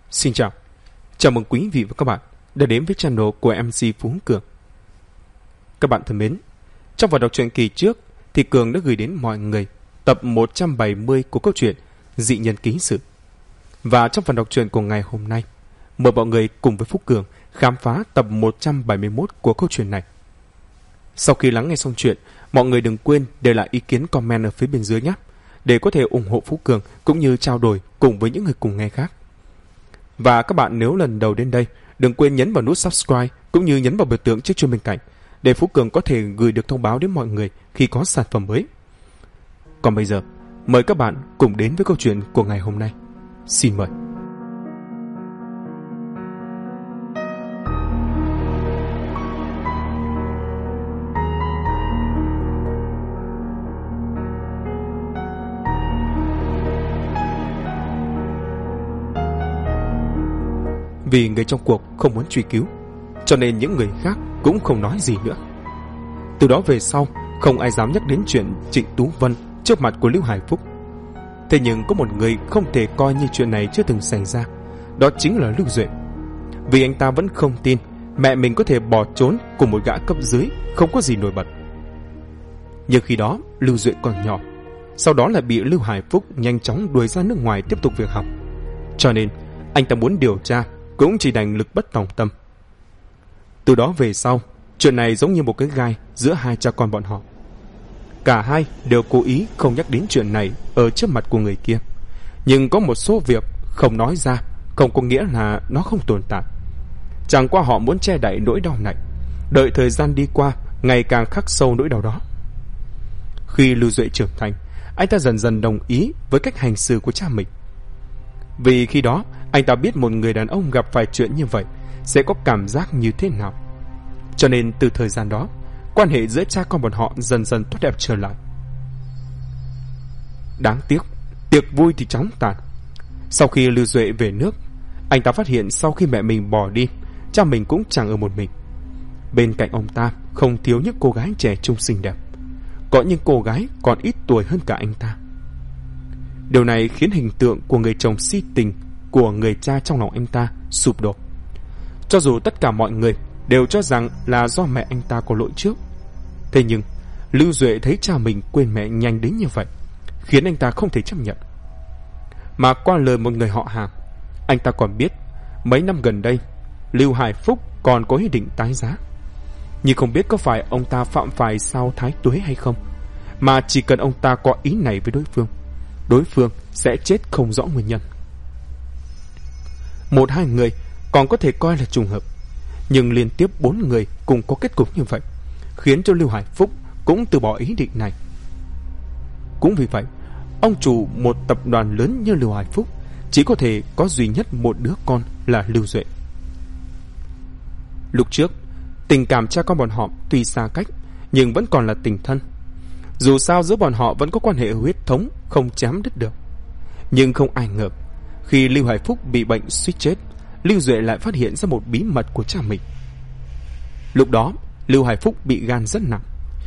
Xin chào, chào mừng quý vị và các bạn đã đến với channel của MC Phú Cường. Các bạn thân mến, trong phần đọc truyện kỳ trước thì Cường đã gửi đến mọi người tập 170 của câu chuyện Dị Nhân Ký Sự. Và trong phần đọc truyện của ngày hôm nay, mời mọi người cùng với Phú Cường khám phá tập 171 của câu chuyện này. Sau khi lắng nghe xong chuyện, mọi người đừng quên để lại ý kiến comment ở phía bên dưới nhé, để có thể ủng hộ Phú Cường cũng như trao đổi cùng với những người cùng nghe khác. Và các bạn nếu lần đầu đến đây, đừng quên nhấn vào nút subscribe cũng như nhấn vào biểu tượng chiếc chuông bên cạnh để Phú Cường có thể gửi được thông báo đến mọi người khi có sản phẩm mới. Còn bây giờ, mời các bạn cùng đến với câu chuyện của ngày hôm nay. Xin mời. Vì người trong cuộc không muốn truy cứu, cho nên những người khác cũng không nói gì nữa. Từ đó về sau, không ai dám nhắc đến chuyện Trịnh Tú Vân trước mặt của Lưu Hải Phúc. Thế nhưng có một người không thể coi như chuyện này chưa từng xảy ra, đó chính là Lưu Duệ. Vì anh ta vẫn không tin mẹ mình có thể bỏ trốn cùng một gã cấp dưới không có gì nổi bật. Nhưng khi đó Lưu Duệ còn nhỏ, sau đó lại bị Lưu Hải Phúc nhanh chóng đuổi ra nước ngoài tiếp tục việc học, cho nên anh ta muốn điều tra cũng chỉ đành lực bất tòng tâm. Từ đó về sau, chuyện này giống như một cái gai giữa hai cha con bọn họ. Cả hai đều cố ý không nhắc đến chuyện này ở trước mặt của người kia. Nhưng có một số việc không nói ra không có nghĩa là nó không tồn tại. Chẳng qua họ muốn che đậy nỗi đau này, đợi thời gian đi qua ngày càng khắc sâu nỗi đau đó. Khi Lưu Duệ trưởng thành, anh ta dần dần đồng ý với cách hành xử của cha mình. Vì khi đó anh ta biết một người đàn ông gặp phải chuyện như vậy sẽ có cảm giác như thế nào. Cho nên từ thời gian đó, quan hệ giữa cha con bọn họ dần dần tốt đẹp trở lại. Đáng tiếc, tiệc vui thì chóng tàn. Sau khi Lưu Duệ về nước, anh ta phát hiện sau khi mẹ mình bỏ đi, cha mình cũng chẳng ở một mình. Bên cạnh ông ta không thiếu những cô gái trẻ trung xinh đẹp, có những cô gái còn ít tuổi hơn cả anh ta. Điều này khiến hình tượng của người chồng si tình của người cha trong lòng anh ta sụp đổ. Cho dù tất cả mọi người đều cho rằng là do mẹ anh ta có lỗi trước, thế nhưng Lưu Duệ thấy cha mình quên mẹ nhanh đến như vậy khiến anh ta không thể chấp nhận. Mà qua lời một người họ hàng, anh ta còn biết mấy năm gần đây Lưu Hải Phúc còn có ý định tái giá. Nhưng không biết có phải ông ta phạm phải sao thái tuế hay không, mà chỉ cần ông ta có ý này với đối phương sẽ chết không rõ nguyên nhân. Một hai người còn có thể coi là trùng hợp, nhưng liên tiếp 4 người cùng có kết cục như vậy khiến cho Lưu Hải Phúc cũng từ bỏ ý định này. Cũng vì vậy, ông chủ một tập đoàn lớn như Lưu Hải Phúc chỉ có thể có duy nhất một đứa con là Lưu Duệ. Lúc trước, tình cảm cha con bọn họ tuy xa cách nhưng vẫn còn là tình thân. Dù sao giữa bọn họ vẫn có quan hệ huyết thống không chém đứt được. Nhưng không ai ngờ, khi Lưu Hải Phúc bị bệnh suýt chết, Lưu Duệ lại phát hiện ra một bí mật của cha mình. Lúc đó Lưu Hải Phúc bị gan rất nặng,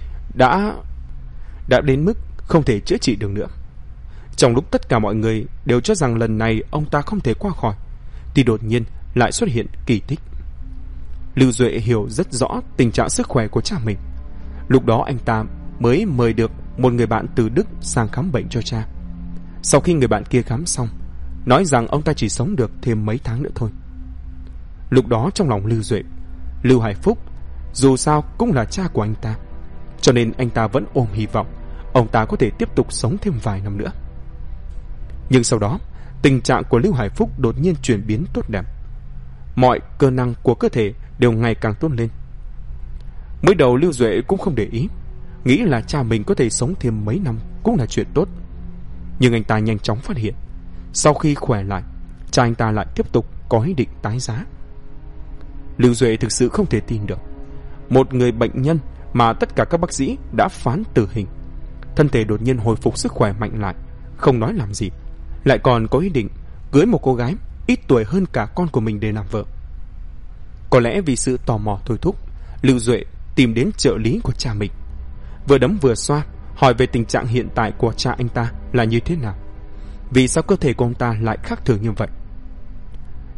đã đến mức không thể chữa trị được nữa. Trong lúc tất cả mọi người đều cho rằng lần này ông ta không thể qua khỏi, thì đột nhiên lại xuất hiện kỳ tích. Lưu Duệ hiểu rất rõ tình trạng sức khỏe của cha mình. Lúc đó anh ta mới mời được một người bạn từ Đức sang khám bệnh cho cha. Sau khi người bạn kia khám xong, nói rằng ông ta chỉ sống được thêm mấy tháng nữa thôi. Lúc đó trong lòng Lưu Duệ, Lưu Hải Phúc dù sao cũng là cha của anh ta, cho nên anh ta vẫn ôm hy vọng ông ta có thể tiếp tục sống thêm vài năm nữa. Nhưng sau đó, tình trạng của Lưu Hải Phúc đột nhiên chuyển biến tốt đẹp. Mọi cơ năng của cơ thể đều ngày càng tốt lên. Mới đầu Lưu Duệ cũng không để ý, nghĩ là cha mình có thể sống thêm mấy năm cũng là chuyện tốt. Nhưng anh ta nhanh chóng phát hiện, sau khi khỏe lại, cha anh ta lại tiếp tục có ý định tái giá. Lưu Duệ thực sự không thể tin được, một người bệnh nhân mà tất cả các bác sĩ đã phán tử hình, thân thể đột nhiên hồi phục sức khỏe mạnh lại, không nói làm gì, lại còn có ý định cưới một cô gái ít tuổi hơn cả con của mình để làm vợ. Có lẽ vì sự tò mò thôi thúc, Lưu Duệ tìm đến trợ lý của cha mình, vừa đấm vừa xoa hỏi về tình trạng hiện tại của cha anh ta là như thế nào, vì sao cơ thể của ông ta lại khác thường như vậy.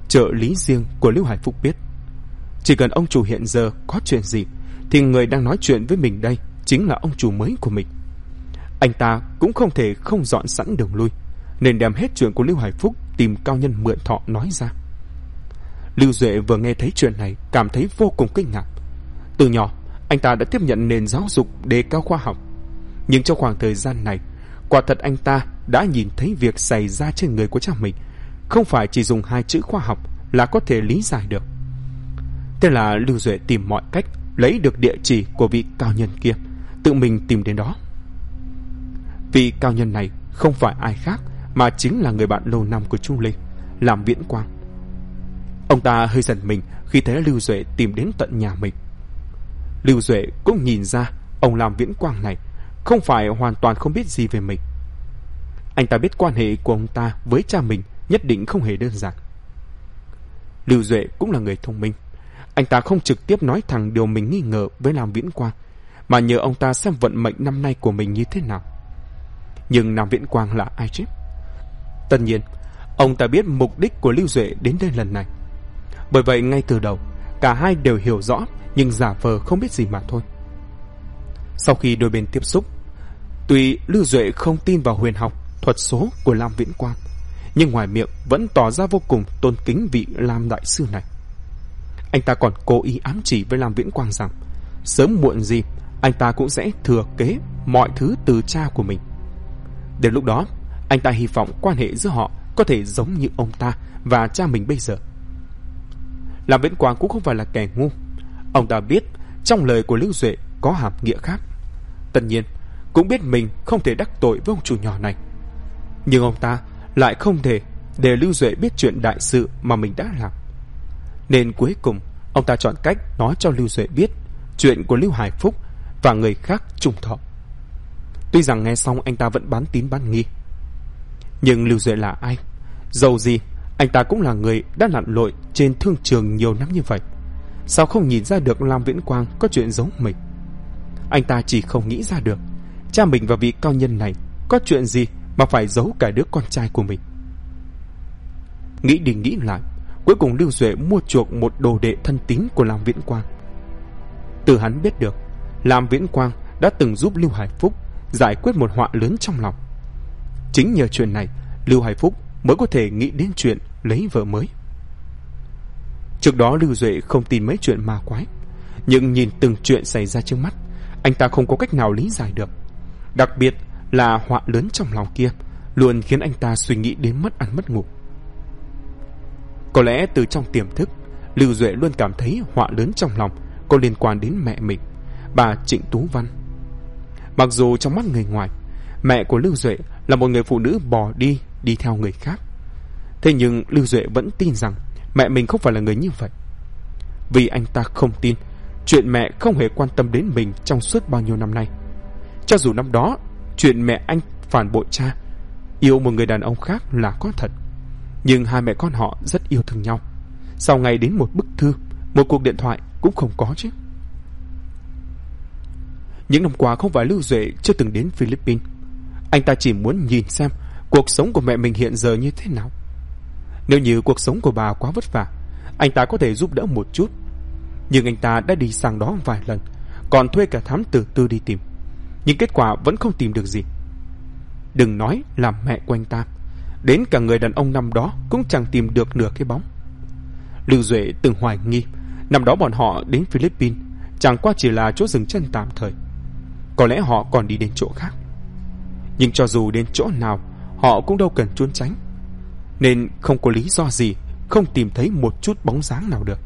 trợ lý riêng của Lưu Hải Phúc biết. Chỉ cần ông chủ hiện giờ có chuyện gì thì người đang nói chuyện với mình đây chính là ông chủ mới của mình. Anh ta cũng không thể không dọn sẵn đường lui, nên đem hết chuyện của Lưu Hải Phúc tìm cao nhân mượn thọ nói ra. Lưu Duệ vừa nghe thấy chuyện này cảm thấy vô cùng kinh ngạc. Từ nhỏ anh ta đã tiếp nhận nền giáo dục đề cao khoa học, nhưng trong khoảng thời gian này, quả thật anh ta đã nhìn thấy việc xảy ra trên người của cha mình không phải chỉ dùng 2 chữ khoa học là có thể lý giải được. Thế là Lưu Duệ tìm mọi cách lấy được địa chỉ của vị cao nhân kia, tự mình tìm đến đó. Vị cao nhân này không phải ai khác mà chính là người bạn lâu năm của Chu Linh, Lam Viễn Quang. Ông ta hơi giật mình khi thấy Lưu Duệ tìm đến tận nhà mình. Lưu Duệ cũng nhìn ra ông Lam Viễn Quang này không phải hoàn toàn không biết gì về mình. Anh ta biết quan hệ của ông ta với cha mình nhất định không hề đơn giản. Lưu Duệ cũng là người thông minh. Anh ta không trực tiếp nói thẳng điều mình nghi ngờ với Lam Viễn Quang, mà nhờ ông ta xem vận mệnh năm nay của mình như thế nào. Nhưng Lam Viễn Quang là ai chứ? Tất nhiên, ông ta biết mục đích của Lưu Duệ đến đây lần này. Bởi vậy ngay từ đầu, cả hai đều hiểu rõ nhưng giả vờ không biết gì mà thôi. Sau khi đôi bên tiếp xúc, tuy Lưu Duệ không tin vào huyền học, thuật số của Lam Viễn Quang, nhưng ngoài miệng vẫn tỏ ra vô cùng tôn kính vị Lam đại sư này. Anh ta còn cố ý ám chỉ với Lam Viễn Quang rằng sớm muộn gì anh ta cũng sẽ thừa kế mọi thứ từ cha của mình. Đến lúc đó, anh ta hy vọng quan hệ giữa họ có thể giống như ông ta và cha mình bây giờ. Lam Viễn Quang cũng không phải là kẻ ngu. Ông ta biết trong lời của Lưu Duệ có hàm nghĩa khác. Tất nhiên cũng biết mình không thể đắc tội với ông chủ nhỏ này, nhưng ông ta lại không thể để Lưu Duệ biết chuyện đại sự mà mình đã làm. Nên cuối cùng ông ta chọn cách nói cho Lưu Duệ biết chuyện của Lưu Hải Phúc và người khác trùng thọ. Tuy rằng nghe xong anh ta vẫn bán tín bán nghi, nhưng Lưu Duệ là ai? Dầu gì anh ta cũng là người đã lặn lội trên thương trường nhiều năm như vậy, sao không nhìn ra được Lam Viễn Quang có chuyện giấu mình? Anh ta chỉ không nghĩ ra được cha mình và vị cao nhân này có chuyện gì mà phải giấu cả đứa con trai của mình. Nghĩ đi nghĩ lại, cuối cùng Lưu Duệ mua chuộc một đồ đệ thân tín của Lam Viễn Quang. Từ hắn biết được Lam Viễn Quang đã từng giúp Lưu Hải Phúc giải quyết một họa lớn trong lòng. Chính nhờ chuyện này, Lưu Hải Phúc mới có thể nghĩ đến chuyện lấy vợ mới. Trước đó Lưu Duệ không tin mấy chuyện ma quái, nhưng nhìn từng chuyện xảy ra trước mắt, anh ta không có cách nào lý giải được. Đặc biệt là họa lớn trong lòng kia luôn khiến anh ta suy nghĩ đến mất ăn mất ngủ. Có lẽ từ trong tiềm thức, Lưu Duệ luôn cảm thấy họa lớn trong lòng có liên quan đến mẹ mình, bà Trịnh Tú Văn. Mặc dù trong mắt người ngoài, mẹ của Lưu Duệ là một người phụ nữ bỏ đi theo người khác, thế nhưng Lưu Duệ vẫn tin rằng mẹ mình không phải là người như vậy. Vì anh ta không tin chuyện mẹ không hề quan tâm đến mình trong suốt bao nhiêu năm nay. Cho dù năm đó chuyện mẹ anh phản bội cha, yêu một người đàn ông khác là có thật, nhưng hai mẹ con họ rất yêu thương nhau. Sau ngày đến một bức thư, một cuộc điện thoại cũng không có chứ. Những năm qua không phải Lưu Duệ chưa từng đến Philippines. Anh ta chỉ muốn nhìn xem cuộc sống của mẹ mình hiện giờ như thế nào. Nếu như cuộc sống của bà quá vất vả, anh ta có thể giúp đỡ một chút. Nhưng anh ta đã đi sang đó vài lần, còn thuê cả thám tử tư đi tìm, nhưng kết quả vẫn không tìm được gì. Đừng nói là mẹ của anh ta, đến cả người đàn ông năm đó cũng chẳng tìm được nửa cái bóng. Lưu Duệ từng hoài nghi năm đó bọn họ đến Philippines chẳng qua chỉ là chỗ dừng chân tạm thời, có lẽ họ còn đi đến chỗ khác. Nhưng cho dù đến chỗ nào, họ cũng đâu cần trốn tránh, nên không có lý do gì không tìm thấy một chút bóng dáng nào được.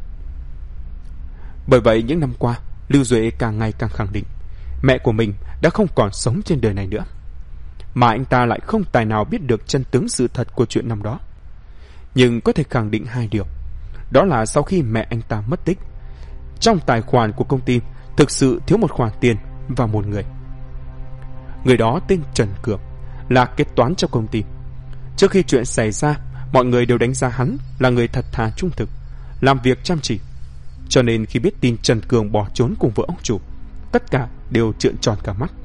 Bởi vậy những năm qua, Lưu Duệ càng ngày càng khẳng định mẹ của mình đã không còn sống trên đời này nữa, mà anh ta lại không tài nào biết được chân tướng sự thật của chuyện năm đó. Nhưng có thể khẳng định hai điều, đó là sau khi mẹ anh ta mất tích, trong tài khoản của công ty thực sự thiếu một khoản tiền và một người. Người đó tên Trần Cường, là kế toán trong công ty. Trước khi chuyện xảy ra, mọi người đều đánh giá hắn là người thật thà trung thực, làm việc chăm chỉ. Cho nên khi biết tin Trần Cường bỏ trốn cùng vợ ông chủ, tất cả đều trợn tròn cả mắt.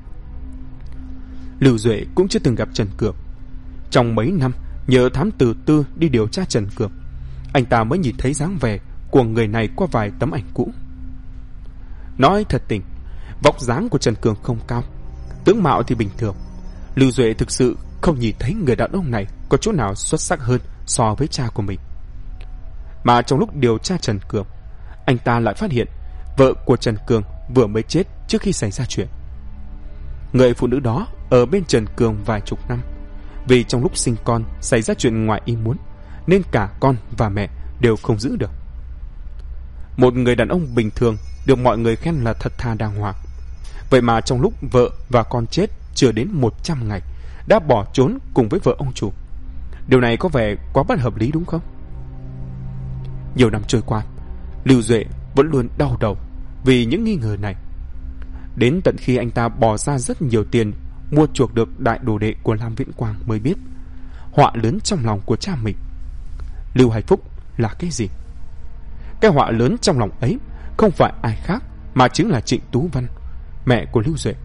Lưu Duệ cũng chưa từng gặp Trần Cường. Trong mấy năm nhờ thám tử tư đi điều tra Trần Cường, anh ta mới nhìn thấy dáng vẻ của người này qua vài tấm ảnh cũ. Nói thật tình, vóc dáng của Trần Cường không cao, tướng mạo thì bình thường. Lưu Duệ thực sự không nhìn thấy người đàn ông này có chỗ nào xuất sắc hơn so với cha của mình. Mà trong lúc điều tra Trần Cường, anh ta lại phát hiện vợ của Trần Cường vừa mới chết trước khi xảy ra chuyện. Người phụ nữ đó ở bên Trần Cường vài chục năm, vì trong lúc sinh con xảy ra chuyện ngoài ý muốn, nên cả con và mẹ đều không giữ được. Một người đàn ông bình thường được mọi người khen là thật thà đàng hoàng, vậy mà trong lúc vợ và con chết chưa đến 100 ngày đã bỏ trốn cùng với vợ ông chủ. Điều này có vẻ quá bất hợp lý đúng không? Nhiều năm trôi qua, Lưu Duệ vẫn luôn đau đầu vì những nghi ngờ này. Đến tận khi anh ta bỏ ra rất nhiều tiền mua chuộc được đại đồ đệ của Lam Viễn Quang mới biết họa lớn trong lòng của cha mình, Lưu Hải Phúc, là cái gì. Cái họa lớn trong lòng ấy không phải ai khác mà chính là Trịnh Tú Vân, mẹ của Lưu Duệ.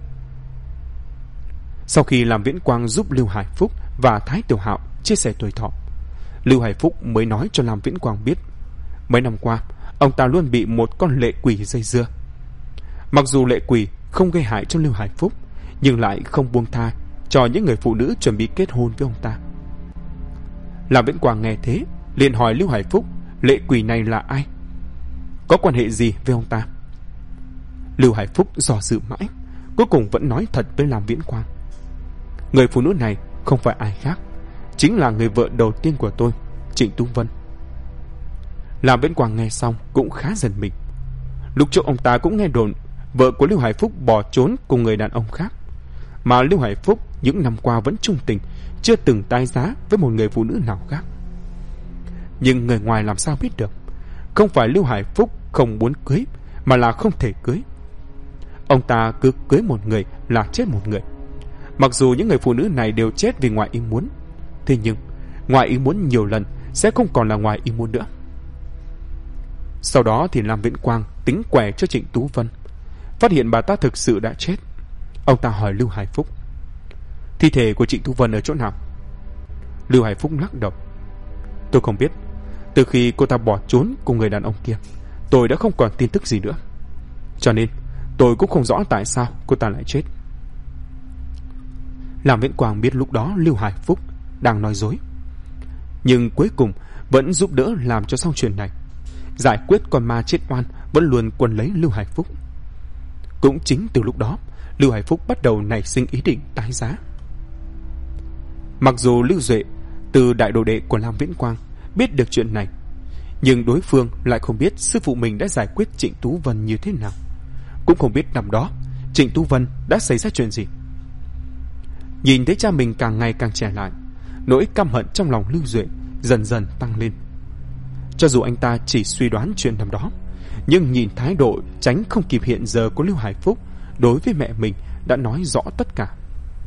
Sau khi Lam Viễn Quang giúp Lưu Hải Phúc và Thái Tiểu Hạo chia sẻ tuổi thọ, Lưu Hải Phúc mới nói cho Lam Viễn Quang biết mấy năm qua ông ta luôn bị một con lệ quỷ dây dưa. Mặc dù lệ quỷ không gây hại cho Lưu Hải Phúc, nhưng lại không buông tha cho những người phụ nữ chuẩn bị kết hôn với ông ta. Lam Viễn Quang nghe thế liền hỏi Lưu Hải Phúc lệ quỷ này là ai, có quan hệ gì với ông ta. Lưu Hải Phúc dò dự mãi, cuối cùng vẫn nói thật với Lam Viễn Quang. Người phụ nữ này không phải ai khác, chính là người vợ đầu tiên của tôi, Trịnh Tú Vân. Lam Viễn Quang nghe xong cũng khá giận mình. Lúc trước ông ta cũng nghe đồn vợ của Lưu Hải Phúc bỏ trốn cùng người đàn ông khác, mà Lưu Hải Phúc những năm qua vẫn trung tình, chưa từng tái giá với một người phụ nữ nào khác. Nhưng người ngoài làm sao biết được, không phải Lưu Hải Phúc không muốn cưới, mà là không thể cưới. Ông ta cứ cưới một người là chết một người. Mặc dù những người phụ nữ này đều chết vì ngoài ý muốn, thế nhưng ngoài ý muốn nhiều lần sẽ không còn là ngoài ý muốn nữa. Sau đó thì Lam Viễn Quang tính quẻ cho Trịnh Tú Vân, phát hiện bà ta thực sự đã chết. Ông ta hỏi Lưu Hải Phúc, thi thể của Trịnh Tú Vân ở chỗ nào? Lưu Hải Phúc lắc đầu, tôi không biết. Từ khi cô ta bỏ trốn cùng người đàn ông kia, tôi đã không còn tin tức gì nữa, cho nên tôi cũng không rõ tại sao cô ta lại chết. Lam Viễn Quang biết lúc đó Lưu Hải Phúc đang nói dối, nhưng cuối cùng vẫn giúp đỡ làm cho xong chuyện này, giải quyết con ma chết oan vẫn luôn quấn lấy Lưu Hải Phúc. Cũng chính từ lúc đó, Lưu Hải Phúc bắt đầu nảy sinh ý định tái giá. Mặc dù Lưu Duệ từ đại đồ đệ của Lam Viễn Quang biết được chuyện này, nhưng đối phương lại không biết sư phụ mình đã giải quyết Trịnh Tú Vân như thế nào, cũng không biết năm đó Trịnh Tú Vân đã xảy ra chuyện gì. Nhìn thấy cha mình càng ngày càng trẻ lại, nỗi căm hận trong lòng Lưu Duệ dần dần tăng lên. Cho dù anh ta chỉ suy đoán chuyện năm đó, nhưng nhìn thái độ tránh không kịp hiện giờ của Lưu Hải Phúc đối với mẹ mình đã nói rõ tất cả.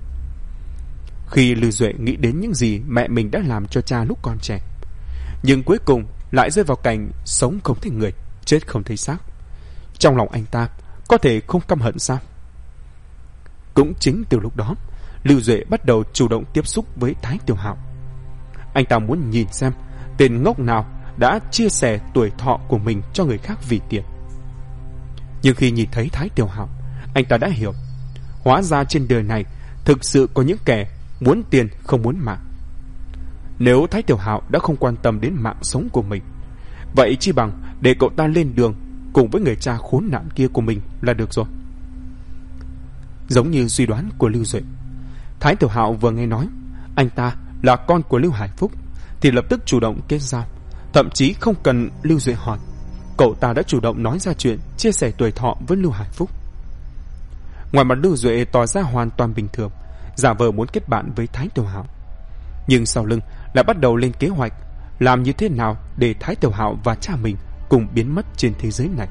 Khi Lưu Duệ nghĩ đến những gì mẹ mình đã làm cho cha lúc còn trẻ, nhưng cuối cùng lại rơi vào cảnh sống không thấy người, chết không thấy xác, trong lòng anh ta có thể không căm hận sao? Cũng chính từ lúc đó, Lưu Duệ bắt đầu chủ động tiếp xúc với Thái Tiểu Hạo. Anh ta muốn nhìn xem tên ngốc nào đã chia sẻ tuổi thọ của mình cho người khác vì tiền. Nhưng khi nhìn thấy Thái Tiểu Hạo, anh ta đã hiểu, hóa ra trên đời này thực sự có những kẻ muốn tiền không muốn mạng. Nếu Thái Tiểu Hạo đã không quan tâm đến mạng sống của mình, vậy chi bằng để cậu ta lên đường cùng với người cha khốn nạn kia của mình là được rồi. Giống như suy đoán của Lưu Duệ, Thái Tiểu Hạo vừa nghe nói anh ta là con của Lưu Hải Phúc thì lập tức chủ động kết giao, thậm chí không cần Lưu Duệ hỏi, cậu ta đã chủ động nói ra chuyện chia sẻ tuổi thọ với Lưu Hải Phúc. Ngoài mặt Lưu Duệ tỏ ra hoàn toàn bình thường, giả vờ muốn kết bạn với Thái Tiểu Hạo, nhưng sau lưng lại bắt đầu lên kế hoạch làm như thế nào để Thái Tiểu Hạo và cha mình cùng biến mất trên thế giới này.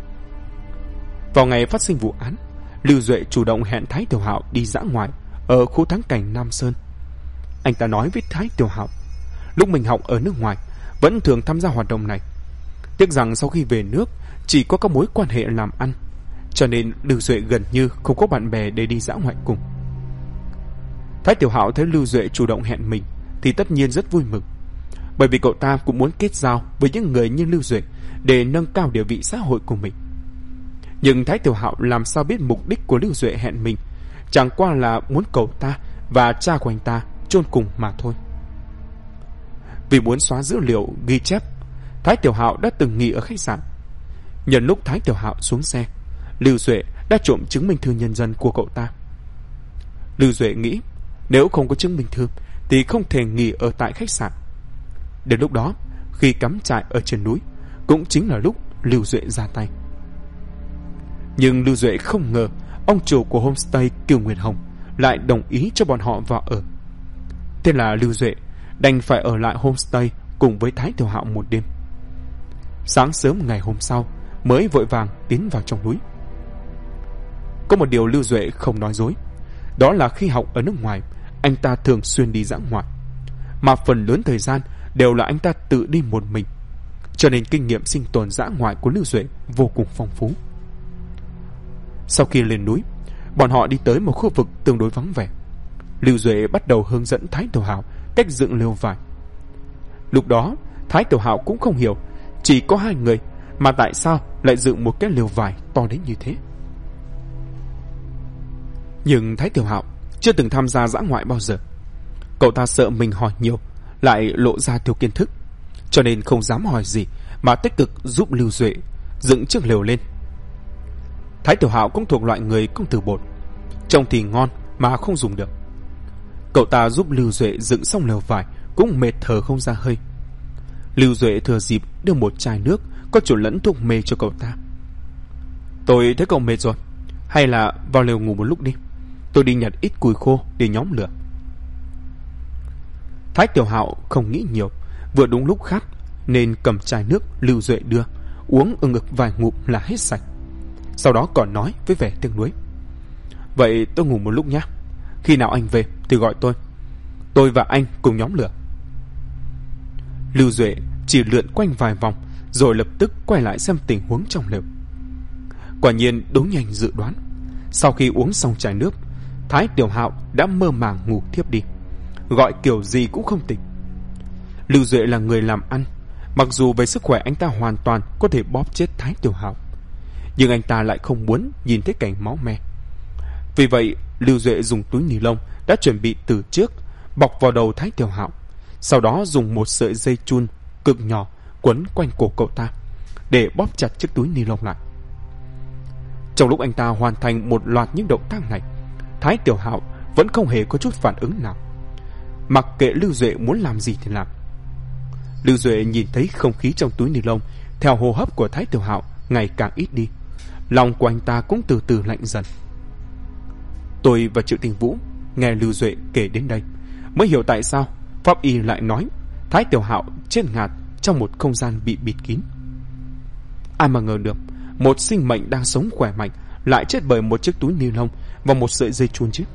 Vào ngày phát sinh vụ án, Lưu Duệ chủ động hẹn Thái Tiểu Hạo đi dã ngoại ở khu thắng cảnh Nam Sơn. Anh ta nói với Thái Tiểu Hạo, lúc mình học ở nước ngoài vẫn thường tham gia hoạt động này, tiếc rằng sau khi về nước chỉ có các mối quan hệ làm ăn, cho nên Lưu Duệ gần như không có bạn bè để đi dã ngoại cùng. Thái Tiểu Hạo thấy Lưu Duệ chủ động hẹn mình thì tất nhiên rất vui mừng. bởi vì cậu ta cũng muốn kết giao với những người như Lưu Duệ để nâng cao địa vị xã hội của mình. Nhưng Thái Tiểu Hạo làm sao biết mục đích của Lưu Duệ hẹn mình chẳng qua là muốn cậu ta và cha của anh ta chôn cùng mà thôi. Vì muốn xóa dữ liệu ghi chép, Thái Tiểu Hạo đã từng nghỉ ở khách sạn. Nhân lúc Thái Tiểu Hạo xuống xe, Lưu Duệ đã trộm chứng minh thư nhân dân của cậu ta. Lưu Duệ nghĩ nếu không có chứng minh thư thì không thể nghỉ ở tại khách sạn. Đến lúc đó, khi cắm trại ở trên núi, cũng chính là lúc Lưu Duệ ra tay. Nhưng Lưu Duệ không ngờ ông chủ của homestay Kiều Nguyệt Hồng lại đồng ý cho bọn họ vào ở. Thế là Lưu Duệ đành phải ở lại homestay cùng với Thái Tiểu Hạo một đêm. Sáng sớm ngày hôm sau mới vội vàng tiến vào trong núi. Có một điều Lưu Duệ không nói dối, đó là khi học ở nước ngoài, anh ta thường xuyên đi dã ngoại, mà phần lớn thời gian đều là anh ta tự đi một mình, cho nên kinh nghiệm sinh tồn dã ngoại của Lưu Duệ vô cùng phong phú. Sau khi lên núi, bọn họ đi tới một khu vực tương đối vắng vẻ. Lưu Duệ bắt đầu hướng dẫn Thái Tiểu Hạo cách dựng lều vải. Lúc đó Thái Tiểu Hạo cũng không hiểu chỉ có hai người mà tại sao lại dựng một cái lều vải to đến như thế. Nhưng Thái Tiểu Hạo chưa từng tham gia dã ngoại bao giờ. Cậu ta sợ mình hỏi nhiều lại lộ ra thiếu kiến thức, cho nên không dám hỏi gì mà tích cực giúp Lưu Duệ dựng chiếc lều lên. Thái Tiểu Hạo cũng thuộc loại người công tử bột, trông thì ngon mà không dùng được. Cậu ta giúp Lưu Duệ dựng xong lều vải cũng mệt thở không ra hơi. Lưu Duệ thừa dịp đưa một chai nước có trộn lẫn thuốc mê cho cậu ta. Tôi thấy cậu mệt rồi, hay là vào lều ngủ một lúc đi, tôi đi nhặt ít củi khô để nhóm lửa. Thái Tiểu Hạo không nghĩ nhiều, vừa đúng lúc khát nên cầm chai nước Lưu Duệ đưa, uống ưng ực vài ngụm là hết sạch. Sau đó còn nói với vẻ tiếc nuối: vậy tôi ngủ một lúc nhé, khi nào anh về thì gọi tôi và anh cùng nhóm lửa. Lưu Duệ chỉ lượn quanh vài vòng rồi lập tức quay lại xem tình huống trong lều. Quả nhiên đúng như anh dự đoán, sau khi uống xong chai nước, Thái Tiểu Hạo đã mơ màng ngủ thiếp đi, gọi kiểu gì cũng không tỉnh. Lưu Duệ là người làm ăn, mặc dù về sức khỏe anh ta hoàn toàn có thể bóp chết Thái Tiểu Hạo, nhưng anh ta lại không muốn nhìn thấy cảnh máu me. Vì vậy Lưu Duệ dùng túi ni lông đã chuẩn bị từ trước bọc vào đầu Thái Tiểu Hạo, sau đó dùng một sợi dây chun cực nhỏ quấn quanh cổ cậu ta để bóp chặt chiếc túi ni lông lại. Trong lúc anh ta hoàn thành một loạt những động tác này, Thái Tiểu Hạo vẫn không hề có chút phản ứng nào, mặc kệ Lưu Duệ muốn làm gì thì làm. Lưu Duệ nhìn thấy không khí trong túi ni lông theo hô hấp của Thái Tiểu Hạo ngày càng ít đi, lòng của anh ta cũng từ từ lạnh dần. Tôi và Triệu Tình Vũ nghe Lưu Duệ kể đến đây mới hiểu tại sao pháp y lại nói Thái Tiểu Hạo chết ngạt trong một không gian bị bịt kín. Ai mà ngờ được một sinh mệnh đang sống khỏe mạnh lại chết bởi một chiếc túi ni lông và một sợi dây chun chứ.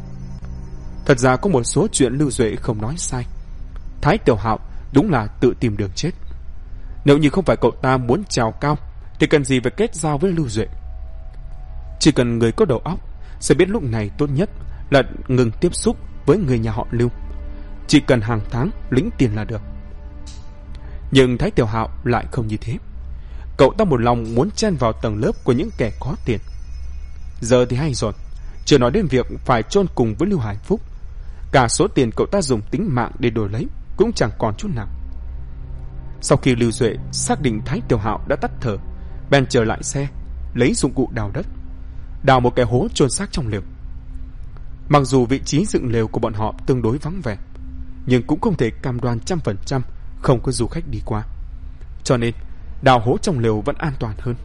Thật ra có một số chuyện Lưu Duệ không nói sai. Thái Tiểu Hạo đúng là tự tìm đường chết. Nếu như không phải cậu ta muốn trèo cao thì cần gì phải kết giao với Lưu Duệ. Chỉ cần người có đầu óc sẽ biết lúc này tốt nhất là ngừng tiếp xúc với người nhà họ Lưu, chỉ cần hàng tháng lĩnh tiền là được. Nhưng Thái Tiểu Hạo lại không như thế. Cậu ta một lòng muốn chen vào tầng lớp của những kẻ có tiền. Giờ thì hay rồi, chưa nói đến việc phải chôn cùng với Lưu Hải Phúc, cả số tiền cậu ta dùng tính mạng để đổi lấy cũng chẳng còn chút nào. Sau khi Lưu Duệ xác định Thái Tiểu Hạo đã tắt thở, bèn trở lại xe, lấy dụng cụ đào đất, đào một cái hố chôn xác trong lều. Mặc dù vị trí dựng lều của bọn họ tương đối vắng vẻ, nhưng cũng không thể cam đoan 100% không có du khách đi qua, cho nên đào hố trong lều vẫn an toàn hơn.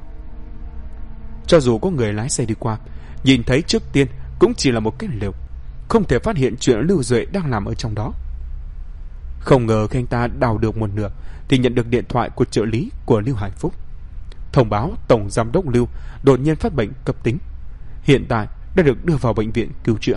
Cho dù có người lái xe đi qua, nhìn thấy trước tiên cũng chỉ là một cái lều, không thể phát hiện chuyện Lưu Duệ đang làm ở trong đó. Không ngờ khi anh ta đào được một nửa thì nhận được điện thoại của trợ lý của Lưu Hải Phúc, thông báo Tổng Giám đốc Lưu đột nhiên phát bệnh cấp tính, hiện tại đã được đưa vào bệnh viện cứu chữa.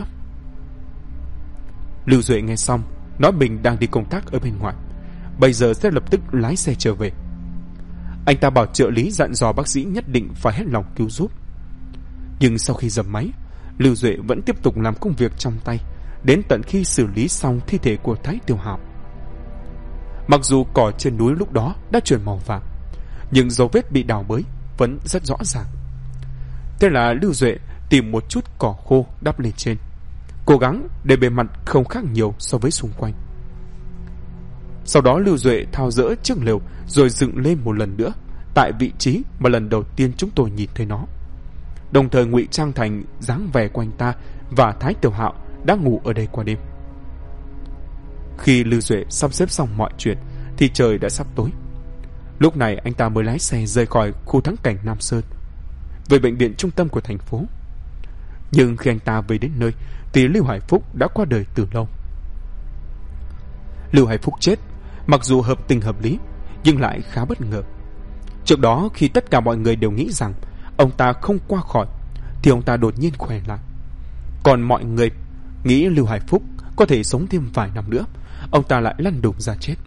Lưu Duệ nghe xong nói mình đang đi công tác ở bên ngoài, bây giờ sẽ lập tức lái xe trở về. Anh ta bảo trợ lý dặn dò bác sĩ nhất định phải hết lòng cứu giúp. Nhưng sau khi dập máy, Lưu Duệ vẫn tiếp tục làm công việc trong tay đến tận khi xử lý xong thi thể của Thái Tiểu Hạo. Mặc dù cỏ trên núi lúc đó đã chuyển màu vàng, nhưng dấu vết bị đào bới vẫn rất rõ ràng. Thế là Lưu Duệ tìm một chút cỏ khô đắp lên trên, cố gắng để bề mặt không khác nhiều so với xung quanh. Sau đó Lưu Duệ tháo dỡ chiếc lều rồi dựng lên một lần nữa tại vị trí mà lần đầu tiên chúng tôi nhìn thấy nó, đồng thời ngụy trang thành dáng vẻ của anh ta và Thái Tiểu Hạo đã ngủ ở đây qua đêm. Khi Lưu Duệ sắp xếp xong mọi chuyện thì trời đã sắp tối. Lúc này anh ta mới lái xe rời khỏi khu thắng cảnh Nam Sơn về bệnh viện trung tâm của thành phố. Nhưng khi anh ta về đến nơi thì Lưu Hải Phúc đã qua đời từ lâu. Lưu Hải Phúc chết mặc dù hợp tình hợp lý nhưng lại khá bất ngờ. Trước đó khi tất cả mọi người đều nghĩ rằng ông ta không qua khỏi thì ông ta đột nhiên khỏe lại. Còn mọi người nghĩ Lưu Hải Phúc có thể sống thêm vài năm nữa, ông ta lại lăn đùng ra chết.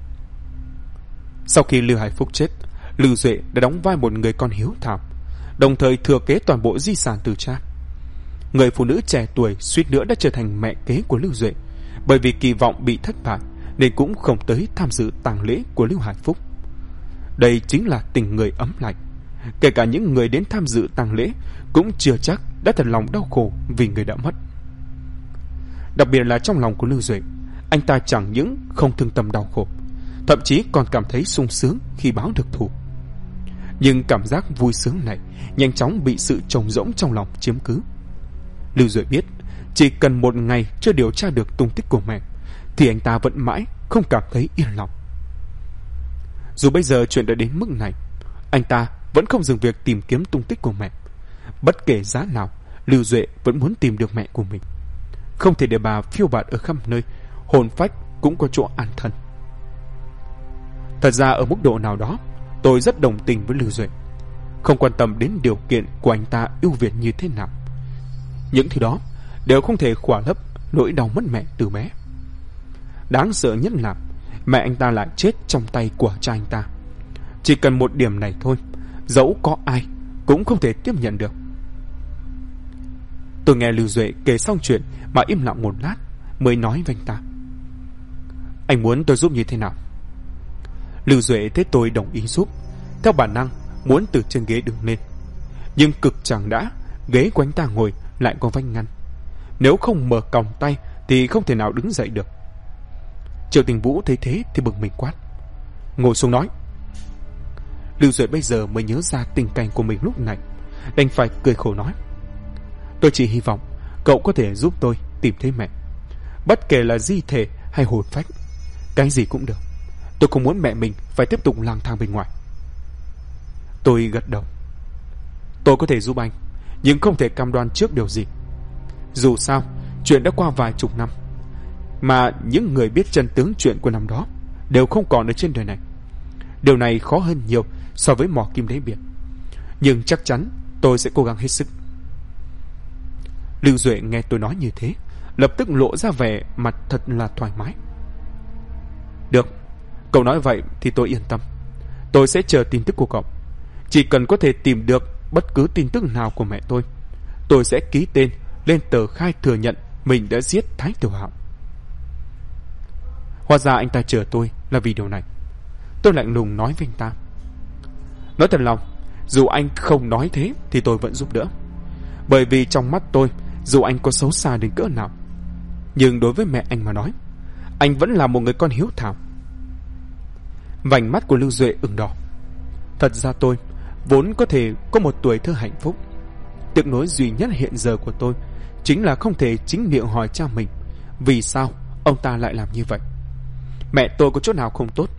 Sau khi Lưu Hải Phúc chết, Lưu Duệ đã đóng vai một người con hiếu thảo, đồng thời thừa kế toàn bộ di sản từ cha. Người phụ nữ trẻ tuổi suýt nữa đã trở thành mẹ kế của Lưu Duệ, bởi vì kỳ vọng bị thất bại nên cũng không tới tham dự tang lễ của Lưu Hải Phúc. Đây chính là tình người ấm lạnh. Kể cả những người đến tham dự tang lễ cũng chưa chắc đã thật lòng đau khổ vì người đã mất. Đặc biệt là trong lòng của Lưu Duệ, anh ta chẳng những không thương tâm đau khổ, thậm chí còn cảm thấy sung sướng khi báo được thù. Nhưng cảm giác vui sướng này nhanh chóng bị sự trống rỗng trong lòng chiếm cứ. Lưu Duệ biết chỉ cần một ngày chưa điều tra được tung tích của mẹ thì anh ta vẫn mãi không cảm thấy yên lòng. Dù bây giờ chuyện đã đến mức này, anh ta vẫn không dừng việc tìm kiếm tung tích của mẹ. Bất kể giá nào, Lưu Duệ vẫn muốn tìm được mẹ của mình. Không thể để bà phiêu bạt ở khắp nơi, hồn phách cũng có chỗ an thân. Thật ra ở mức độ nào đó, tôi rất đồng tình với Lưu Duệ. Không quan tâm đến điều kiện của anh ta ưu việt như thế nào, những thứ đó đều không thể khỏa lấp nỗi đau mất mẹ từ bé. Đáng sợ nhất là mẹ anh ta lại chết trong tay của cha anh ta. Chỉ cần một điểm này thôi, dẫu có ai cũng không thể tiếp nhận được. Tôi nghe Lưu Duệ kể xong chuyện mà im lặng một lát mới nói với anh ta: Anh muốn tôi giúp như thế nào? Lưu Duệ thấy tôi đồng ý giúp, theo bản năng muốn từ trên ghế đứng lên. Nhưng cực chẳng đã, ghế của anh ta ngồi lại có vách ngăn. Nếu không mở còng tay thì không thể nào đứng dậy được. Triệu Tình Vũ thấy thế thì bực mình quát: Ngồi xuống nói. Lưu Duệ bây giờ mới nhớ ra tình cảnh của mình lúc này, đành phải cười khổ nói: Tôi chỉ hy vọng cậu có thể giúp tôi tìm thấy mẹ. Bất kể là di thể hay hồn phách, cái gì cũng được. Tôi không muốn mẹ mình phải tiếp tục lang thang bên ngoài. Tôi gật đầu. Tôi có thể giúp anh, nhưng không thể cam đoan trước điều gì. Dù sao, chuyện đã qua vài chục năm, mà những người biết chân tướng chuyện của năm đó đều không còn ở trên đời này. Điều này khó hơn nhiều so với mò kim đáy biển, nhưng chắc chắn tôi sẽ cố gắng hết sức. Lưu Duệ nghe tôi nói như thế, lập tức lộ ra vẻ mặt thật là thoải mái. Được, cậu nói vậy thì tôi yên tâm. Tôi sẽ chờ tin tức của cậu. Chỉ cần có thể tìm được bất cứ tin tức nào của mẹ tôi sẽ ký tên lên tờ khai thừa nhận mình đã giết Thái Tiểu Hạo. Hóa ra anh ta chờ tôi là vì điều này. Tôi lạnh lùng nói với anh ta: Nói thật lòng, dù anh không nói thế thì tôi vẫn giúp đỡ. Bởi vì trong mắt tôi, dù anh có xấu xa đến cỡ nào, nhưng đối với mẹ anh mà nói, anh vẫn là một người con hiếu thảo. Vành mắt của Lưu Duệ ửng đỏ. Thật ra tôi vốn có thể có một tuổi thơ hạnh phúc. Tiếc nuối duy nhất hiện giờ của tôi chính là không thể chính miệng hỏi cha mình vì sao ông ta lại làm như vậy. Mẹ tôi có chỗ nào không tốt?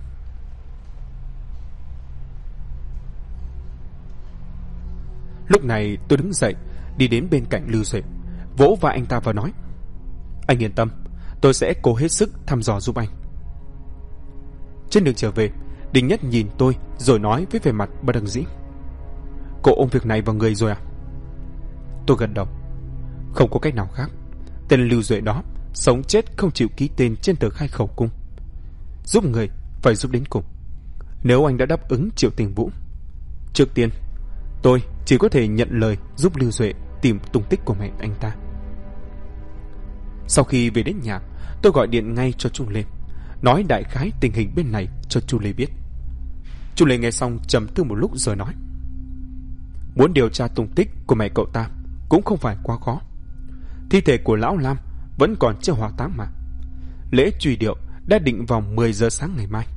Lúc này tôi đứng dậy, đi đến bên cạnh Lưu Duệ, vỗ vai anh ta và nói: Anh yên tâm, tôi sẽ cố hết sức thăm dò giúp anh. Trên đường trở về, Đinh Nhất nhìn tôi rồi nói với vẻ mặt bất đắc dĩ: Cô ôm việc này vào người rồi à? Tôi gật đầu. Không có cách nào khác. Tên Lưu Duệ đó sống chết không chịu ký tên trên tờ khai khẩu cung. Giúp người phải giúp đến cùng. Nếu anh đã đáp ứng Triệu Tình Vũ, trước tiên tôi chỉ có thể nhận lời giúp Lưu Duệ tìm tung tích của mẹ anh ta. Sau khi về đến nhà, tôi gọi điện ngay cho Trung Lê, nói đại khái tình hình bên này cho Chu Lê biết. Chu Lê nghe xong trầm tư một lúc rồi nói: muốn điều tra tung tích của mẹ cậu ta cũng không phải quá khó. Thi thể của lão Lam vẫn còn chưa hỏa táng mà. Lễ truy điệu đã định vào 10 giờ sáng ngày mai.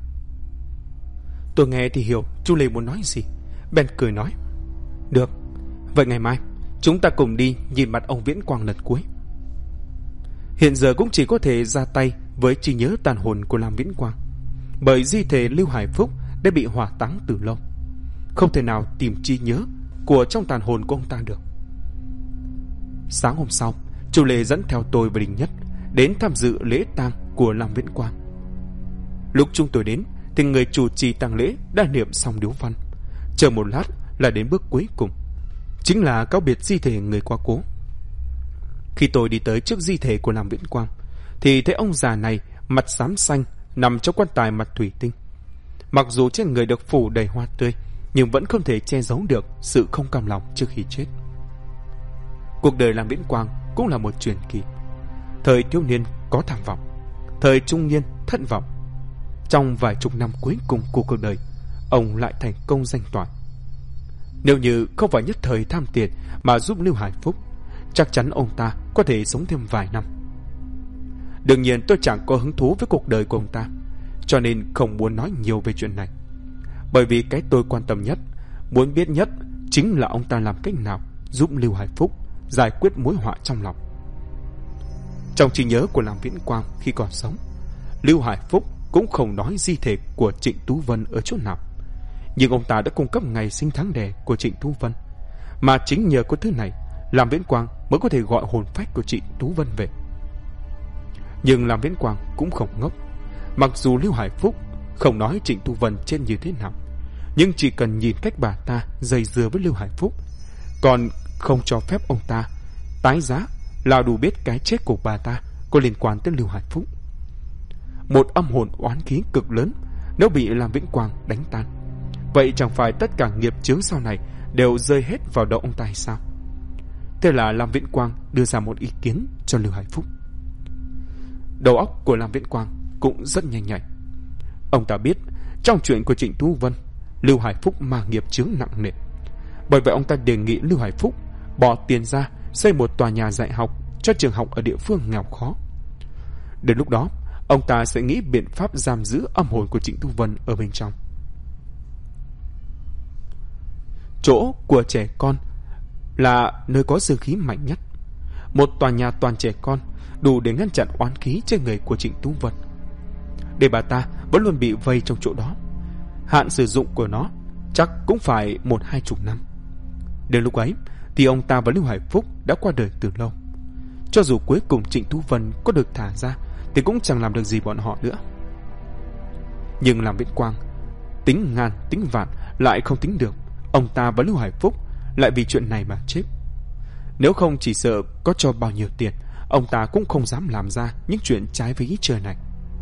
Tôi nghe thì hiểu Chu Lê muốn nói gì, bèn cười nói: được, vậy ngày mai chúng ta cùng đi nhìn mặt ông Viễn Quang lần cuối. Hiện giờ cũng chỉ có thể ra tay với trí nhớ tàn hồn của Lam Viễn Quang, bởi di thể Lưu Hải Phúc đã bị hỏa táng từ lâu, không thể nào tìm trí nhớ của trong tàn hồn của ông ta được. Sáng hôm sau, Chu Lê dẫn theo tôi và Đình Nhất đến tham dự lễ tang của Lam Viễn Quang. Lúc chúng tôi đến thì người chủ trì tang lễ đã niệm xong điếu văn, chờ một lát là đến bước cuối cùng, chính là cáo biệt di thể người quá cố. Khi tôi đi tới trước di thể của Lam Viễn Quang thì thấy ông già này mặt xám xanh nằm trong quan tài mặt thủy tinh. Mặc dù trên người được phủ đầy hoa tươi, nhưng vẫn không thể che giấu được sự không cam lòng trước khi chết. Cuộc đời Lam Viễn Quang cũng là một truyền kỳ. Thời thiếu niên có tham vọng, thời trung niên thất vọng. Trong vài chục năm cuối cùng của cuộc đời, ông lại thành công danh toại. Nếu như không phải nhất thời tham tiền mà giúp Lưu Hải Phúc, chắc chắn ông ta có thể sống thêm vài năm. Đương nhiên tôi chẳng có hứng thú với cuộc đời của ông ta, cho nên không muốn nói nhiều về chuyện này. Bởi vì cái tôi quan tâm nhất, muốn biết nhất chính là ông ta làm cách nào giúp Lưu Hải Phúc giải quyết mối họa trong lòng. Trong trí nhớ của Lam Viễn Quang khi còn sống, Lưu Hải Phúc cũng không nói di thể của Trịnh Tú Vân ở chỗ nào, nhưng ông ta đã cung cấp ngày sinh tháng đẻ của Trịnh Tú Vân, mà chính nhờ có thứ này Lam Viễn Quang mới có thể gọi hồn phách của Trịnh Tú Vân về. Nhưng Lam Viễn Quang cũng không ngốc. Mặc dù Lưu Hải Phúc không nói Trịnh Tú Vân chết như thế nào, nhưng chỉ cần nhìn cách bà ta dây dưa với Lưu Hải Phúc, còn không cho phép ông ta tái giá, là đủ biết cái chết của bà ta có liên quan tới Lưu Hải Phúc. Một âm hồn oán khí cực lớn nếu bị Lam Viễn Quang đánh tan, vậy chẳng phải tất cả nghiệp chướng sau này đều rơi hết vào đầu ông ta hay sao? Thế là Lam Viễn Quang đưa ra một ý kiến cho Lưu Hải Phúc. Đầu óc của Lam Viễn Quang cũng rất nhanh nhạy. Ông ta biết trong chuyện của Trịnh Tú Vân, Lưu Hải Phúc mang nghiệp chướng nặng nề. Bởi vậy ông ta đề nghị Lưu Hải Phúc bỏ tiền ra xây một tòa nhà dạy học cho trường học ở địa phương nghèo khó. Đến lúc đó, ông ta sẽ nghĩ biện pháp giam giữ âm hồn của Trịnh Tú Vân ở bên trong. Chỗ của trẻ con là nơi có dương khí mạnh nhất. Một tòa nhà toàn trẻ con đủ để ngăn chặn oán khí trên người của Trịnh Tú Vân. Để bà ta vẫn luôn bị vây trong chỗ đó, hạn sử dụng của nó chắc cũng phải 1-20 năm. Đến lúc ấy thì ông ta và Lưu Hải Phúc đã qua đời từ lâu. Cho dù cuối cùng Trịnh Tú Vân có được thả ra thì cũng chẳng làm được gì bọn họ nữa. Nhưng Lam Viễn Quang tính ngàn tính vạn lại không tính được ông ta và Lưu Hải Phúc lại vì chuyện này mà chết. Nếu không chỉ sợ có cho bao nhiêu tiền, ông ta cũng không dám làm ra những chuyện trái với ý trời này.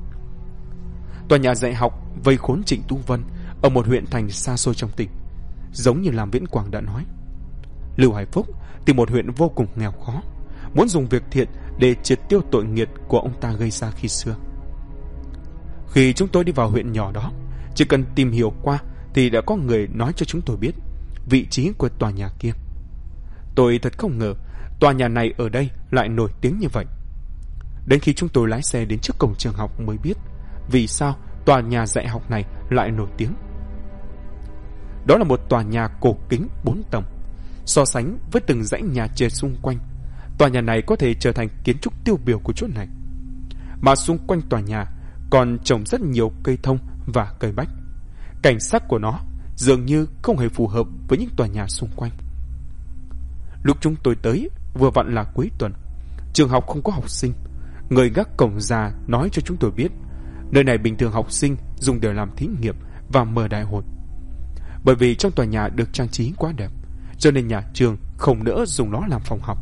Tòa nhà dạy học vây khốn Trịnh Tú Vân ở một huyện thành xa xôi trong tỉnh. Giống như Lam Viễn Quang đã nói, Lưu Hải Phúc tìm một huyện vô cùng nghèo khó, muốn dùng việc thiện để triệt tiêu tội nghiệt của ông ta gây ra khi xưa. Khi chúng tôi đi vào huyện nhỏ đó, chỉ cần tìm hiểu qua thì đã có người nói cho chúng tôi biết vị trí của tòa nhà kia. Tôi thật không ngờ tòa nhà này ở đây lại nổi tiếng như vậy. Đến khi chúng tôi lái xe đến trước cổng trường học mới biết vì sao tòa nhà dạy học này lại nổi tiếng. Đó là một tòa nhà cổ kính 4 tầng. So sánh với từng dãy nhà trệt xung quanh, tòa nhà này có thể trở thành kiến trúc tiêu biểu của chỗ này. Mà xung quanh tòa nhà còn trồng rất nhiều cây thông và cây bách. Cảnh sắc của nó dường như không hề phù hợp với những tòa nhà xung quanh. Lúc chúng tôi tới vừa vặn là cuối tuần, trường học không có học sinh. Người gác cổng già nói cho chúng tôi biết nơi này bình thường học sinh dùng để làm thí nghiệm và mở đại hội. Bởi vì trong tòa nhà được trang trí quá đẹp, cho nên nhà trường không nỡ dùng nó làm phòng học.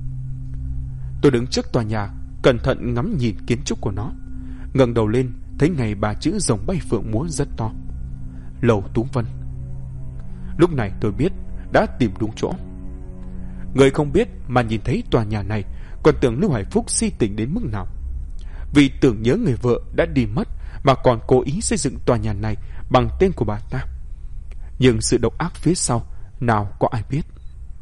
Tôi đứng trước tòa nhà, cẩn thận ngắm nhìn kiến trúc của nó. Ngẩng đầu lên thấy ngày 3 chữ rồng bay phượng múa rất to: Lầu Tú Vân. Lúc này tôi biết đã tìm đúng chỗ. Người không biết mà nhìn thấy tòa nhà này còn tưởng Lưu Hải Phúc si tình đến mức nào. Vì tưởng nhớ người vợ đã đi mất mà còn cố ý xây dựng tòa nhà này bằng tên của bà ta. Nhưng sự độc ác phía sau nào có ai biết.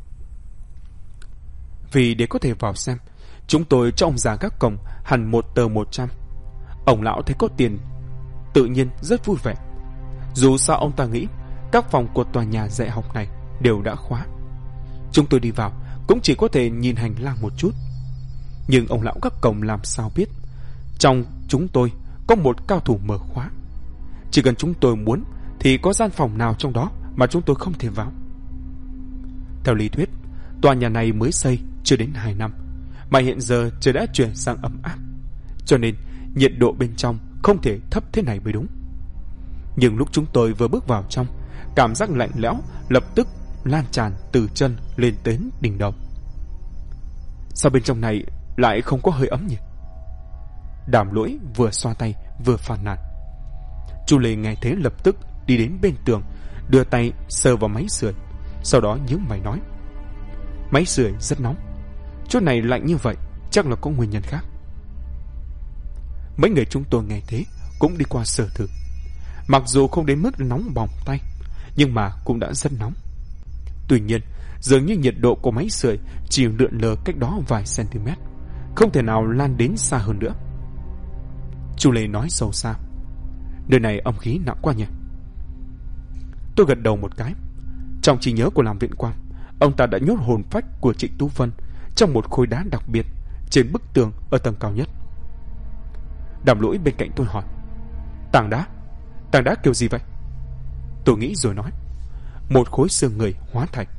Vì để có thể vào xem, chúng tôi cho ông già gác cổng hẳn 1 tờ 100. Ông lão thấy có tiền tự nhiên rất vui vẻ. Dù sao ông ta nghĩ các phòng của tòa nhà dạy học này đều đã khóa. Chúng tôi đi vào cũng chỉ có thể nhìn hành lang một chút. Nhưng ông lão gác cổng làm sao biết trong chúng tôi có một cao thủ mở khóa. Chỉ cần chúng tôi muốn thì có gian phòng nào trong đó mà chúng tôi không thể vào. Theo lý thuyết, tòa nhà này mới xây chưa đến 2 năm, mà hiện giờ trời đã chuyển sang ấm áp, cho nên nhiệt độ bên trong không thể thấp thế này mới đúng. Nhưng lúc chúng tôi vừa bước vào trong, cảm giác lạnh lẽo lập tức lan tràn từ chân lên đến đỉnh đầu. Sao bên trong này lại không có hơi ấm nhỉ? Đàm Lỗi vừa xoa tay vừa phàn nàn. Chu Lê nghe thế lập tức đi đến bên tường, đưa tay sờ vào máy sưởi, sau đó nhướng mày nói: máy sưởi rất nóng, chỗ này lạnh như vậy chắc là có nguyên nhân khác. Mấy người chúng tôi nghe thế cũng đi qua sờ thử. Mặc dù không đến mức nóng bỏng tay, nhưng mà cũng đã rất nóng. Tuy nhiên, dường như nhiệt độ của máy sưởi chỉ lượn lờ cách đó vài cm, không thể nào lan đến xa hơn nữa. Chu Lê nói sâu xa: nơi này âm khí nặng quá nhỉ. Tôi gật đầu một cái. Trong trí nhớ của Làm Viện Quan, ông ta đã nhốt hồn phách của Trịnh Tú Vân trong một khối đá đặc biệt trên bức tường ở tầng cao nhất. Đàm Lỗi bên cạnh tôi hỏi: tảng đá kiểu gì vậy? Tôi nghĩ rồi nói: một khối xương người hóa thạch.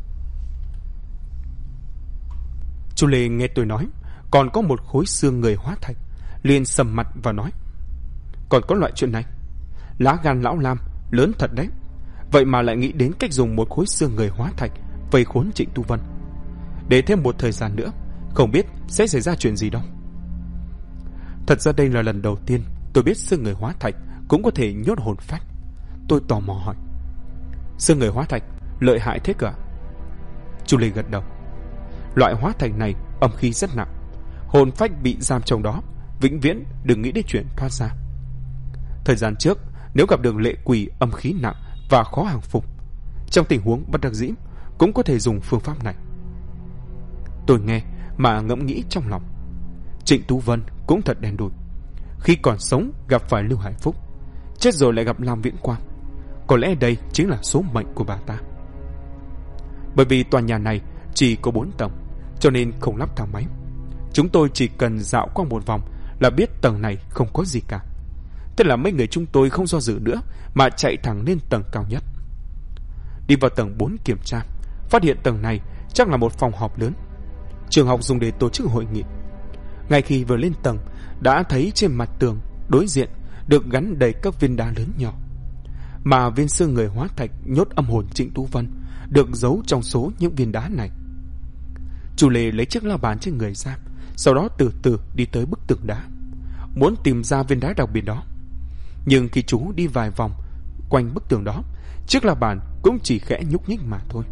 Chu Lê nghe tôi nói còn có một khối xương người hóa thạch, liền sầm mặt và nói: còn có loại chuyện này? Lá gan lão Lam lớn thật đấy, vậy mà lại nghĩ đến cách dùng một khối xương người hóa thạch vây khốn Trịnh Tú Vân. Để thêm một thời gian nữa, không biết sẽ xảy ra chuyện gì đâu. Thật ra đây là lần đầu tiên tôi biết xương người hóa thạch cũng có thể nhốt hồn phách. Tôi tò mò hỏi: xương người hóa thạch lợi hại thế cả? Chu Lê gật đầu: loại hóa thạch này âm khí rất nặng, hồn phách bị giam trong đó vĩnh viễn đừng nghĩ đến chuyện thoát ra. Thời gian trước, nếu gặp được lệ quỷ âm khí nặng và khó hàng phục, trong tình huống bất đắc dĩ cũng có thể dùng phương pháp này. Tôi nghe mà ngẫm nghĩ trong lòng. Trịnh Tú Vân cũng thật đen đủi. Khi còn sống gặp phải Lưu Hải Phúc, chết rồi lại gặp Lam Viễn Quan. Có lẽ đây chính là số mệnh của bà ta. Bởi vì tòa nhà này chỉ có 4 tầng, cho nên không lắp thang máy. Chúng tôi chỉ cần dạo qua một vòng là biết tầng này không có gì cả. Thế là mấy người chúng tôi không do dự nữa mà chạy thẳng lên tầng cao nhất. Đi vào tầng 4 kiểm tra, phát hiện tầng này chắc là một phòng họp lớn, trường học dùng để tổ chức hội nghị. Ngay khi vừa lên tầng, đã thấy trên mặt tường đối diện được gắn đầy các viên đá lớn nhỏ, mà viên xương người hóa thạch nhốt âm hồn Trịnh Tú Vân được giấu trong số những viên đá này. Chu Lê lấy chiếc la bàn trên người ra, sau đó từ từ đi tới bức tường đá, muốn tìm ra viên đá đặc biệt đó. Nhưng khi chú đi vài vòng quanh bức tường đó, chiếc la bàn cũng chỉ khẽ nhúc nhích mà thôi.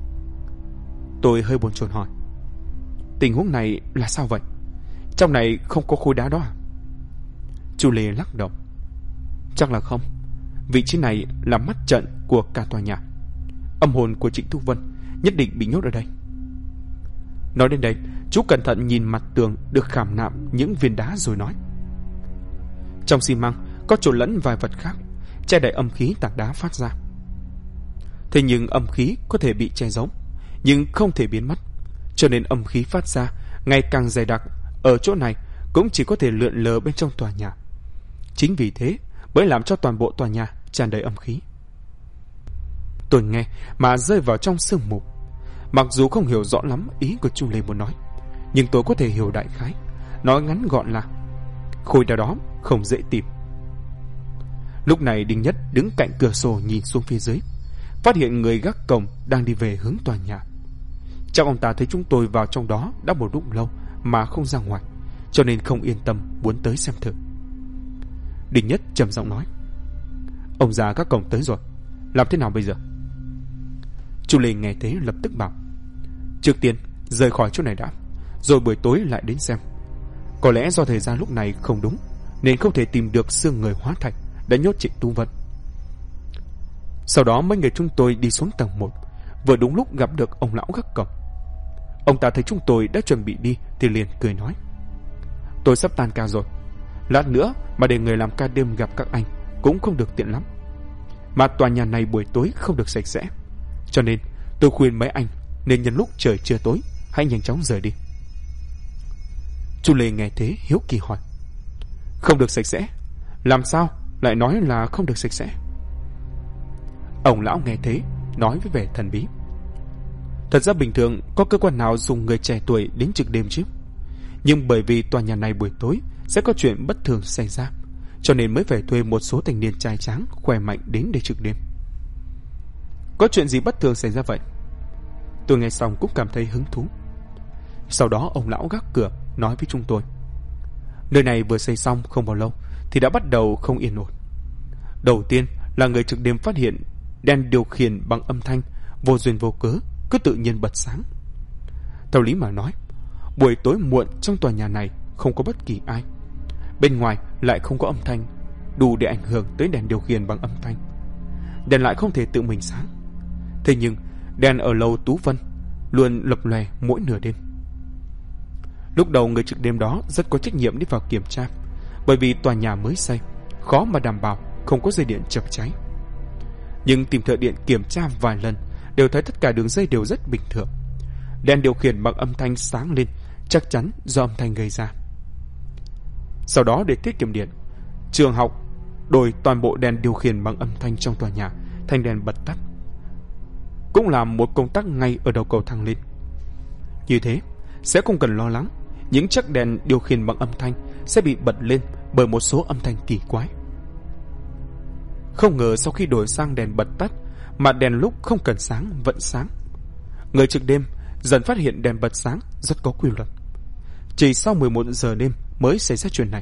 Tôi hơi bồn chồn hỏi: tình huống này là sao vậy? Trong này không có khối đá đó à? Chu Lê lắc đầu: chắc là không. Vị trí này là mắt trận của cả tòa nhà. Âm hồn của Trịnh Tú Vân nhất định bị nhốt ở đây. Nói đến đây, chú cẩn thận nhìn mặt tường được khảm nạm những viên đá rồi nói: trong xi măng có trộn lẫn vài vật khác, che đậy âm khí tảng đá phát ra. Thế nhưng âm khí có thể bị che giấu, nhưng không thể biến mất, cho nên âm khí phát ra ngày càng dày đặc ở chỗ này cũng chỉ có thể lượn lờ bên trong tòa nhà. Chính vì thế mới làm cho toàn bộ tòa nhà tràn đầy âm khí. Tôi nghe mà rơi vào trong sương mù. Mặc dù không hiểu rõ lắm ý của Chu Lê muốn nói, nhưng tôi có thể hiểu đại khái. Nói ngắn gọn là khối đá đó không dễ tìm. Lúc này Đinh Nhất đứng cạnh cửa sổ nhìn xuống phía dưới, phát hiện người gác cổng đang đi về hướng tòa nhà. Chắc ông ta thấy chúng tôi vào trong đó đã một lúc lâu mà không ra ngoài, cho nên không yên tâm muốn tới xem thử. Đinh Nhất trầm giọng nói: ông già gác cổng tới rồi, làm thế nào bây giờ? Chu Lê nghe thế lập tức bảo: trước tiên rời khỏi chỗ này đã, rồi buổi tối lại đến xem. Có lẽ do thời gian lúc này không đúng nên không thể tìm được xương người hóa thạch đã nhốt Trịnh Tú Vân. Sau đó mấy người chúng tôi đi xuống tầng 1, vừa đúng lúc gặp được ông lão gác cổng. Ông ta thấy chúng tôi đã chuẩn bị đi thì liền cười nói: "Tôi sắp tan ca rồi, lát nữa mà để người làm ca đêm gặp các anh cũng không được tiện lắm. Mà tòa nhà này buổi tối không được sạch sẽ, cho nên tôi khuyên mấy anh nên nhân lúc trời chưa tối hãy nhanh chóng rời đi." Chu Lê nghe thế hiếu kỳ hỏi: "Không được sạch sẽ? Làm sao lại nói là không được sạch sẽ?" Ông lão nghe thế nói với vẻ thần bí: "Thật ra bình thường có cơ quan nào dùng người trẻ tuổi đến trực đêm chứ? Nhưng bởi vì tòa nhà này buổi tối sẽ có chuyện bất thường xảy ra, cho nên mới phải thuê một số thanh niên trai tráng khỏe mạnh đến để trực đêm." "Có chuyện gì bất thường xảy ra vậy?" Tôi nghe xong cũng cảm thấy hứng thú. Sau đó ông lão gác cửa nói với chúng tôi: "Nơi này vừa xây xong không bao lâu thì đã bắt đầu không yên ổn. Đầu tiên là người trực đêm phát hiện đèn điều khiển bằng âm thanh vô duyên vô cớ cứ tự nhiên bật sáng. Theo lý mà nói, buổi tối muộn trong tòa nhà này không có bất kỳ ai, bên ngoài lại không có âm thanh đủ để ảnh hưởng tới đèn điều khiển bằng âm thanh. Đèn lại không thể tự mình sáng. Thế nhưng đèn ở lầu Tú Vân luôn lập lòe mỗi nửa đêm. Lúc đầu người trực đêm đó rất có trách nhiệm đi vào kiểm tra, bởi vì tòa nhà mới xây, khó mà đảm bảo không có dây điện chập cháy. Nhưng tìm thợ điện kiểm tra vài lần đều thấy tất cả đường dây đều rất bình thường. Đèn điều khiển bằng âm thanh sáng lên chắc chắn do âm thanh gây ra. Sau đó để tiết kiệm điện, trường học đổi toàn bộ đèn điều khiển bằng âm thanh trong tòa nhà thành đèn bật tắt, cũng làm một công tắc ngay ở đầu cầu thang lên. Như thế sẽ không cần lo lắng những chiếc đèn điều khiển bằng âm thanh sẽ bị bật lên bởi một số âm thanh kỳ quái. Không ngờ sau khi đổi sang đèn bật tắt mà đèn lúc không cần sáng vẫn sáng. Người trực đêm dần phát hiện đèn bật sáng rất có quy luật. Chỉ sau 11 giờ đêm mới xảy ra chuyện này.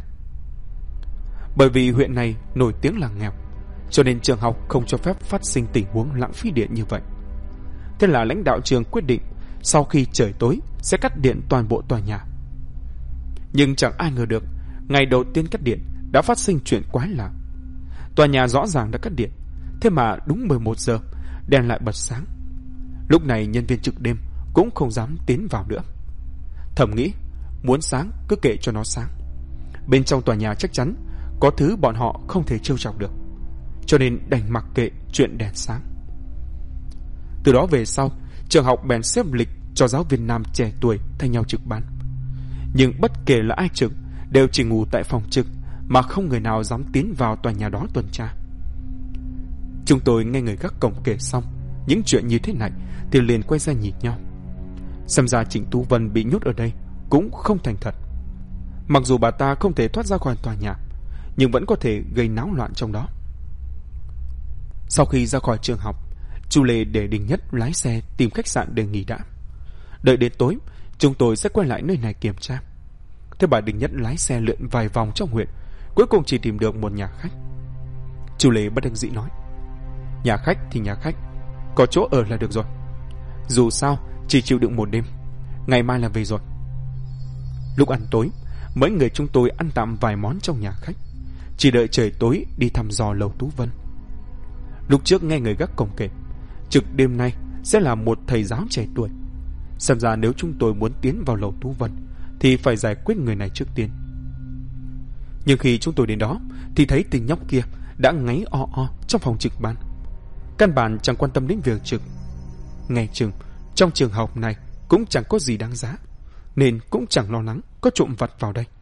Bởi vì huyện này nổi tiếng là nghèo, cho nên trường học không cho phép phát sinh tình huống lãng phí điện như vậy. Thế là lãnh đạo trường quyết định sau khi trời tối sẽ cắt điện toàn bộ tòa nhà. Nhưng chẳng ai ngờ được, ngày đầu tiên cắt điện đã phát sinh chuyện quái lạ. Tòa nhà rõ ràng đã cắt điện, thế mà đúng 11 giờ đèn lại bật sáng. Lúc này nhân viên trực đêm cũng không dám tiến vào nữa. Thầm nghĩ muốn sáng cứ kệ cho nó sáng, bên trong tòa nhà chắc chắn có thứ bọn họ không thể trêu chọc được, cho nên đành mặc kệ chuyện đèn sáng. Từ đó về sau, trường học bèn xếp lịch cho giáo viên nam trẻ tuổi thay nhau trực ban. Nhưng bất kể là ai trực đều chỉ ngủ tại phòng trực, mà không người nào dám tiến vào tòa nhà đó tuần tra. Chúng tôi nghe người gác cổng kể xong những chuyện như thế này thì liền quay ra nhìn nhau. Xem ra Trịnh Tú Vân bị nhốt ở đây cũng không thành thật. Mặc dù bà ta không thể thoát ra khỏi tòa nhà, nhưng vẫn có thể gây náo loạn trong đó. Sau khi ra khỏi trường học, Chu Lê để Đình Nhất lái xe tìm khách sạn để nghỉ đã. Đợi đến tối, chúng tôi sẽ quay lại nơi này kiểm tra. Thế bà Đình Nhất lái xe lượn vài vòng trong huyện, cuối cùng chỉ tìm được một nhà khách. Chu Lê bất đắc dĩ nói: "Nhà khách thì nhà khách, có chỗ ở là được rồi. Dù sao chỉ chịu đựng một đêm, ngày mai là về rồi." Lúc ăn tối, mấy người chúng tôi ăn tạm vài món trong nhà khách, chỉ đợi trời tối đi thăm dò lầu Tú Vân. Lúc trước nghe người gác cổng kể, trực đêm nay sẽ là một thầy giáo trẻ tuổi. Xem ra nếu chúng tôi muốn tiến vào lầu Tú Vân thì phải giải quyết người này trước tiên. Nhưng khi chúng tôi đến đó thì thấy tên nhóc kia đã ngáy o o trong phòng trực ban. Căn bản chẳng quan tâm đến việc trực. Nghe chừng trong trường học này cũng chẳng có gì đáng giá, nên cũng chẳng lo lắng có trộm vặt vào đây.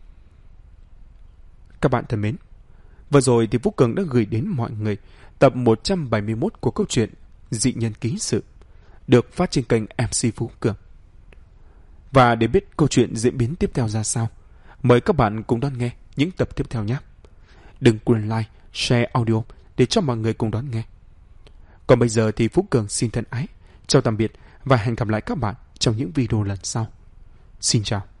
Các bạn thân mến, vừa rồi thì Vũ Cường đã gửi đến mọi người tập 171 của câu chuyện Dị Nhân Ký Sự, được phát trên kênh MC Vũ Cường. Và để biết câu chuyện diễn biến tiếp theo ra sao, mời các bạn cùng đón nghe những tập tiếp theo nhé. Đừng quên like, share audio để cho mọi người cùng đón nghe. Còn bây giờ thì Vũ Cường xin thân ái, chào tạm biệt và hẹn gặp lại các bạn trong những video lần sau. Xin chào.